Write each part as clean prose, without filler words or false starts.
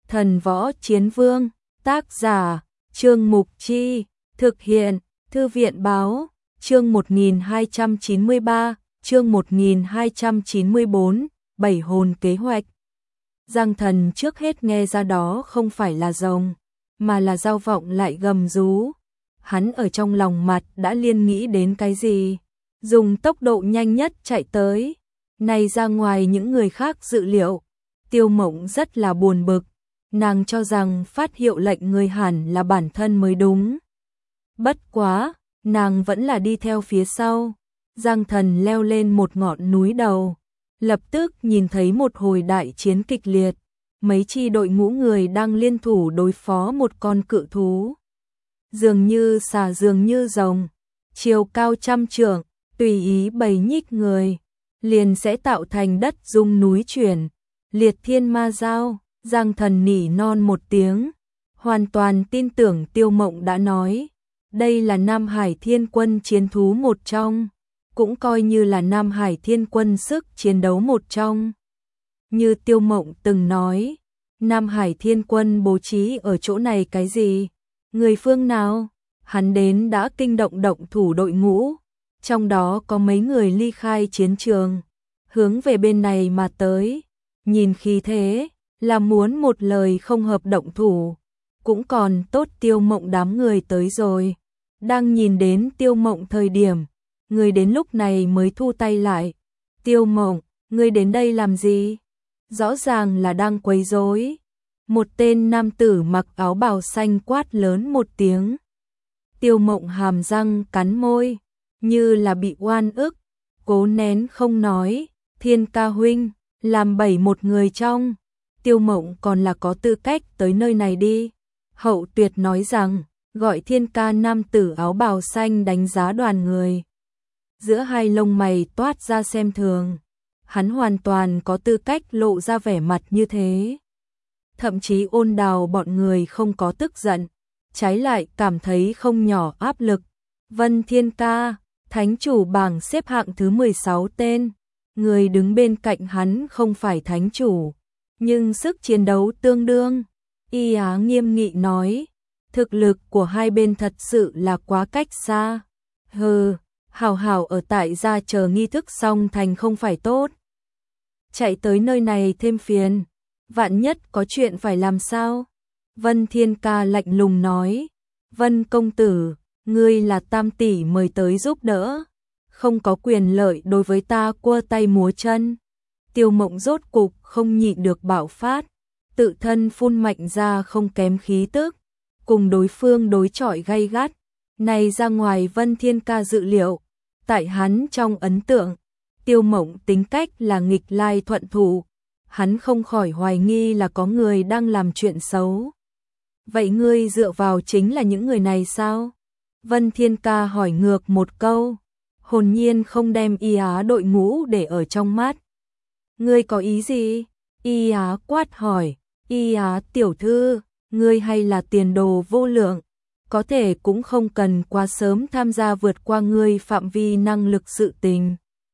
Thần Võ Chiến Vương, tác giả, Trương Mục Chi, thực hiện, Thư viện Báo, chương 1293, chương 1294, Bảy hồn kế hoạch. Giang Thần trước hết nghe ra đó không phải là rồng, mà là dao vọng lại gầm rú. Hắn ở trong lòng mặt đã liên nghĩ đến cái gì, dùng tốc độ nhanh nhất chạy tới. Này ra ngoài những người khác dự liệu, Tiêu Mộng rất là buồn bực, nàng cho rằng phát hiệu lệnh người hẳn là bản thân mới đúng. Bất quá, nàng vẫn là đi theo phía sau. Giang Thần leo lên một ngọn núi đầu, lập tức nhìn thấy một hồi đại chiến kịch liệt, mấy chi đội ngũ người đang liên thủ đối phó một con cự thú. Dường như xà dường như rồng, chiều cao 100 trượng, tùy ý bầy nhích người, liền sẽ tạo thành đất rung núi chuyển. Liệt thiên ma dao, Giang Thần nỉ non một tiếng, hoàn toàn tin tưởng Tiêu Mộng đã nói. Đây là Nam Hải Thiên Quân chiến thú một trong, cũng coi như là Nam Hải Thiên Quân sức chiến đấu một trong. Như Tiêu Mộng từng nói, Nam Hải Thiên Quân bố trí ở chỗ này cái gì? Người phương nào? Hắn đến đã kinh động động thủ đội ngũ, trong đó có mấy người ly khai chiến trường, hướng về bên này mà tới. Nhìn khí thế, là muốn một lời không hợp động thủ. Cũng còn tốt Tiêu Mộng đám người tới rồi. Đang nhìn đến Tiêu Mộng thời điểm, người đến lúc này mới thu tay lại. Tiêu Mộng, người đến đây làm gì? Rõ ràng là đang quấy rối. Một tên nam tử mặc áo bào xanh quát lớn một tiếng. Tiêu Mộng hàm răng cắn môi, như là bị oan ức, cố nén không nói. Thiên ca huynh, làm bẩy một người trong. Tiêu Mộng còn là có tư cách tới nơi này đi. Hậu Tuyệt nói rằng, gọi Thiên ca nam tử áo bào xanh đánh giá đoàn người. Giữa hai lông mày toát ra xem thường. Hắn hoàn toàn có tư cách lộ ra vẻ mặt như thế. Thậm chí Ôn Đào bọn người không có tức giận, trái lại cảm thấy không nhỏ áp lực. Vân Thiên ca, thánh chủ bảng xếp hạng thứ 16 tên. Người đứng bên cạnh hắn không phải thánh chủ, nhưng sức chiến đấu tương đương. Y Á nghiêm nghị nói, thực lực của hai bên thật sự là quá cách xa. Hừ, hảo hảo ở tại gia chờ nghi thức xong thành không phải tốt. Chạy tới nơi này thêm phiền, vạn nhất có chuyện phải làm sao? Vân Thiên ca lạnh lùng nói, Vân công tử, ngươi là tam tỷ mời tới giúp đỡ, không có quyền lợi đối với ta cua tay múa chân. Tiêu Mộng rốt cục không nhịn được bạo phát, tự thân phun mạnh ra không kém khí tức, cùng đối phương đối chọi gay gắt. Này ra ngoài Vân Thiên ca dự liệu, tại hắn trong ấn tượng, Tiêu Mộng tính cách là nghịch lai thuận thủ, hắn không khỏi hoài nghi là có người đang làm chuyện xấu. Vậy ngươi dựa vào chính là những người này sao? Vân Thiên ca hỏi ngược một câu, hồn nhiên không đem Y Á đội ngũ để ở trong mắt. Ngươi có ý gì? Y Á quát hỏi. Y Á tiểu thư, ngươi hay là tiền đồ vô lượng, có thể cũng không cần quá sớm tham gia vượt qua ngươi phạm vi năng lực sự tình.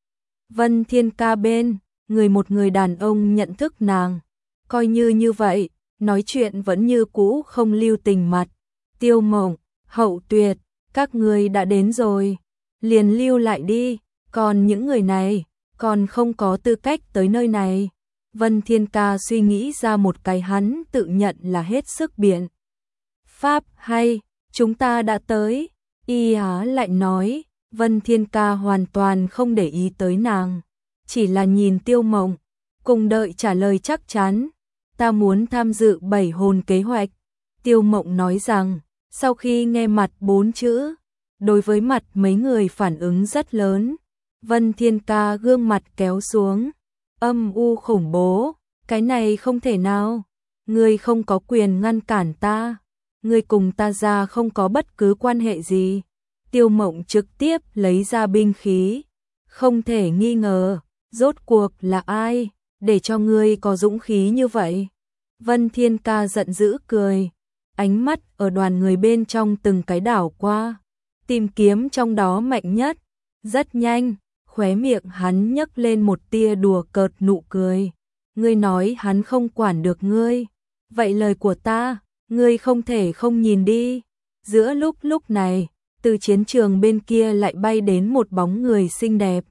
Vân Thiên ca bên, một người đàn ông nhận thức nàng, coi như vậy, nói chuyện vẫn như cũ không lưu tình mặt. Tiêu Mộng, Hậu Tuyệt, các ngươi đã đến rồi, liền lưu lại đi, còn những người này, còn không có tư cách tới nơi này. Vân Thiên ca suy nghĩ ra một cái hắn tự nhận là hết sức biện pháp hay, chúng ta đã tới. Y Á lại nói, Vân Thiên ca hoàn toàn không để ý tới nàng, chỉ là nhìn Tiêu Mộng, cùng đợi trả lời chắc chắn. Ta muốn tham dự 7 hồn kế hoạch. Tiêu Mộng nói rằng, sau khi nghe mặt 4 chữ, đối với mặt mấy người phản ứng rất lớn. Vân Thiên ca gương mặt kéo xuống, âm u khủng bố, cái này không thể nào, ngươi không có quyền ngăn cản ta, ngươi cùng ta ra không có bất cứ quan hệ gì. Tiêu Mộng trực tiếp lấy ra binh khí, không thể nghi ngờ, rốt cuộc là ai, để cho ngươi có dũng khí như vậy? Vân Thiên ca giận dữ cười, ánh mắt ở đoàn người bên trong từng cái đảo qua, tìm kiếm trong đó mạnh nhất. Rất nhanh, khóe miệng hắn nhấc lên một tia đùa cợt nụ cười. Ngươi nói hắn không quản được ngươi. vậy lời của ta, ngươi không thể không nhìn đi. Giữa lúc này, từ chiến trường bên kia lại bay đến một bóng người xinh đẹp.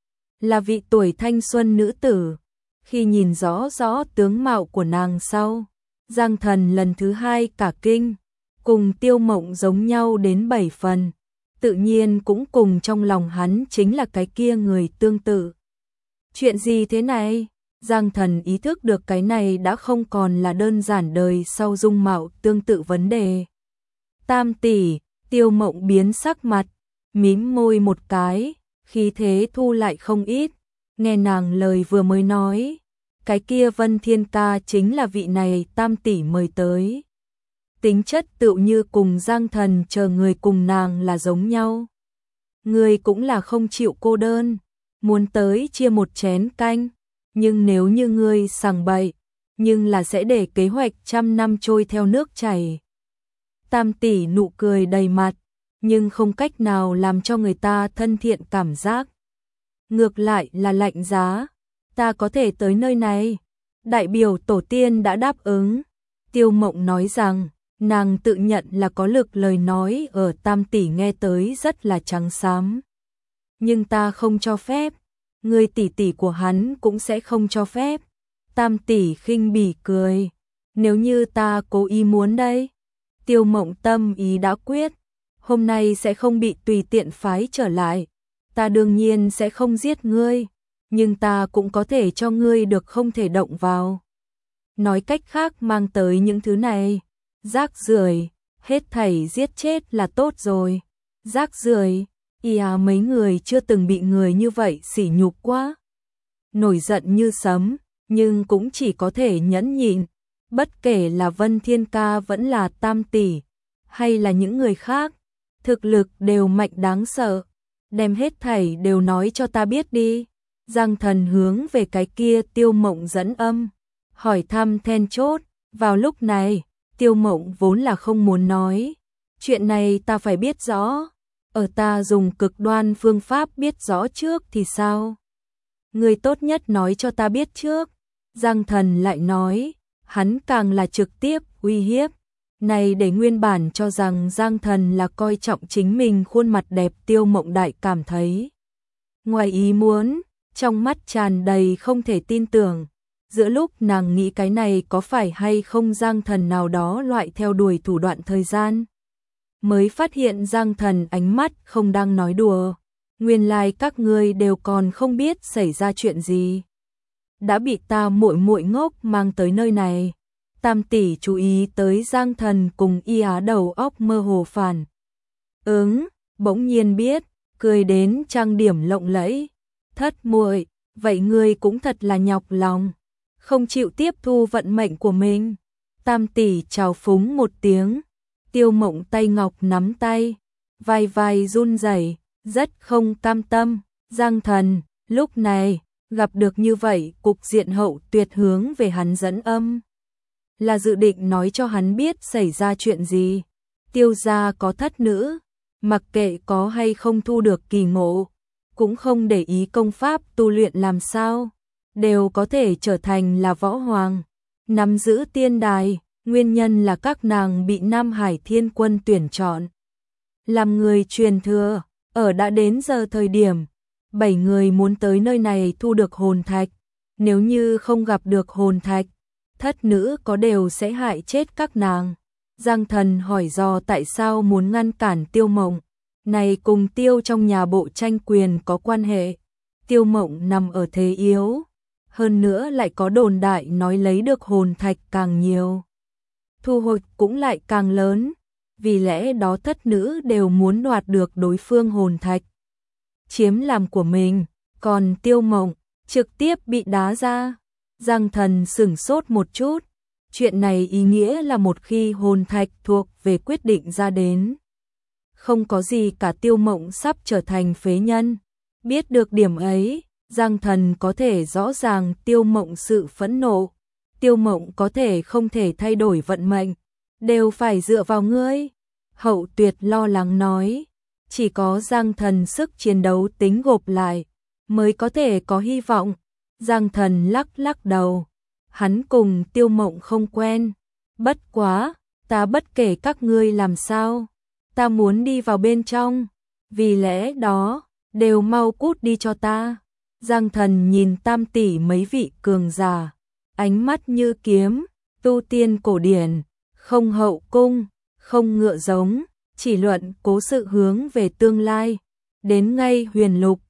Là vị tuổi thanh xuân nữ tử. Khi nhìn rõ tướng mạo của nàng sau, Giang Thần lần thứ hai cả kinh, cùng Tiêu Mộng giống nhau đến 7 phần. Tự nhiên cũng cùng trong lòng hắn chính là cái kia người tương tự. Chuyện gì thế này? Giang Thần ý thức được cái này đã không còn là đơn giản đời sau dung mạo tương tự vấn đề. Tam tỷ, Tiêu Mộng biến sắc mặt, mím môi một cái, khí thế thu lại không ít, nghe nàng lời vừa mới nói, cái kia Vân Thiên Ca chính là vị này Tam tỷ mời tới. Tính chất tựu như cùng Giang Thần chờ người cùng nàng là giống nhau. Người cũng là không chịu cô đơn, muốn tới chia một chén canh, nhưng nếu như ngươi sằng bậy, nhưng là sẽ để kế hoạch 100 năm trôi theo nước chảy. Tam tỷ nụ cười đầy mặt, nhưng không cách nào làm cho người ta thân thiện cảm giác. Ngược lại là lạnh giá, ta có thể tới nơi này, đại biểu tổ tiên đã đáp ứng. Tiêu Mộng nói rằng, nàng tự nhận là có lực lời nói ở Tam tỷ nghe tới rất là trắng xám. Nhưng ta không cho phép, người tỷ tỷ của hắn cũng sẽ không cho phép. Tam tỷ khinh bỉ cười, nếu như ta cố ý muốn đây. Tiêu Mộng tâm ý đã quyết, hôm nay sẽ không bị tùy tiện phái trở lại. Ta đương nhiên sẽ không giết ngươi, nhưng ta cũng có thể cho ngươi được không thể động vào. Nói cách khác mang tới những thứ này, rác rưởi, hết thảy giết chết là tốt rồi. Rác rưởi, mấy người chưa từng bị người như vậy sỉ nhục quá. Nổi giận như sấm, nhưng cũng chỉ có thể nhẫn nhịn, bất kể là Vân Thiên Ca vẫn là Tam tỷ, hay là những người khác, thực lực đều mạnh đáng sợ. Đem hết thảy đều nói cho ta biết đi. Giang Thần hướng về cái kia Tiêu Mộng dẫn âm, hỏi thăm then chốt. Vào lúc này, Tiêu Mộng vốn là không muốn nói. Chuyện này ta phải biết rõ. Ở ta dùng cực đoan phương pháp biết rõ trước thì sao? Người tốt nhất nói cho ta biết trước. Giang Thần lại nói, hắn càng là trực tiếp uy hiếp. Này để nguyên bản cho rằng Giang Thần là coi trọng chính mình khuôn mặt đẹp Tiêu Mộng đại cảm thấy ngoài ý muốn, trong mắt tràn đầy không thể tin tưởng. Giữa lúc nàng nghĩ cái này có phải hay không Giang Thần nào đó loại theo đuổi thủ đoạn thời gian, mới phát hiện Giang Thần ánh mắt không đang nói đùa. Nguyên lai các ngươi đều còn không biết xảy ra chuyện gì, đã bị ta muội ngốc mang tới nơi này. Tam tỷ chú ý tới Giang Thần cùng đầu óc mơ hồ phản bỗng nhiên biết, cười đến trang điểm lộng lẫy. Thất muội, vậy ngươi cũng thật là nhọc lòng, không chịu tiếp thu vận mệnh của mình. Tam tỷ chào phúng một tiếng, Tiêu Mộng tay ngọc nắm tay, vai run rẩy, rất không cam tâm. Giang Thần, lúc này, gặp được như vậy cục diện hậu tuyệt hướng về hắn dẫn âm. Là dự định nói cho hắn biết xảy ra chuyện gì. Tiêu gia có thất nữ, mặc kệ có hay không thu được kỳ ngộ, cũng không để ý công pháp tu luyện làm sao, đều có thể trở thành là võ hoàng, nắm giữ tiên đài. Nguyên nhân là các nàng bị Nam Hải Thiên Quân tuyển chọn làm người truyền thừa. Ở đã đến giờ thời điểm, 7 người muốn tới nơi này thu được hồn thạch. Nếu như không gặp được hồn thạch, thất nữ có đều sẽ hại chết các nàng. Giang Thần hỏi do tại sao muốn ngăn cản Tiêu Mộng. Này cùng Tiêu trong nhà bộ tranh quyền có quan hệ. Tiêu Mộng nằm ở thế yếu, hơn nữa lại có đồn đại nói lấy được hồn thạch càng nhiều, thu hoạch cũng lại càng lớn. Vì lẽ đó thất nữ đều muốn đoạt được đối phương hồn thạch, chiếm làm của mình. Còn Tiêu Mộng trực tiếp bị đá ra. Giang Thần sửng sốt một chút. Chuyện này ý nghĩa là một khi hồn thạch thuộc về quyết định ra đến, không có gì cả, Tiêu Mộng sắp trở thành phế nhân. Biết được điểm ấy, Giang Thần có thể rõ ràng Tiêu Mộng sự phẫn nộ. Tiêu Mộng có thể không thể thay đổi vận mệnh, đều phải dựa vào ngươi. Hậu Tuyệt lo lắng nói, chỉ có Giang Thần sức chiến đấu tính gộp lại mới có thể có hy vọng. Giang Thần lắc đầu, hắn cùng Tiêu Mộng không quen, Bất quá, ta bất kể các ngươi làm sao, ta muốn đi vào bên trong, vì lẽ đó, đều mau cút đi cho ta. Giang Thần nhìn Tam tỷ mấy vị cường giả, ánh mắt như kiếm, tu tiên cổ điển, không hậu cung, không ngựa giống, chỉ luận cố sự hướng về tương lai. Đến ngay Huyền Lục,